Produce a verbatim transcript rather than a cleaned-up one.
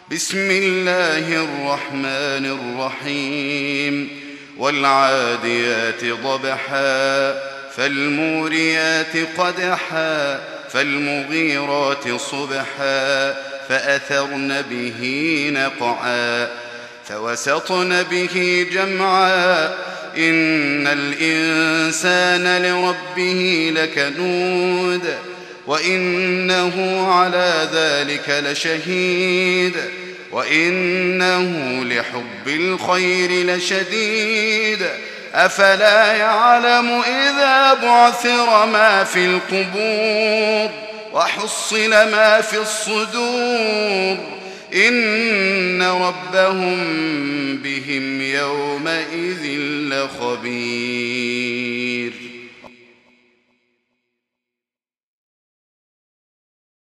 بسم الله الرحمن الرحيم والعاديات ضبحا فالموريات قدحا فالمغيرات صبحا فأثرن به نقعا فوسطن به جمعا إن الإنسان لربه لكنود وإنه على ذلك لشهيد وإنه لحب الخير لشديد أفلا يعلم إذا بعثر ما في القبور وحصل ما في الصدور إن ربهم بهم يومئذ لخبير.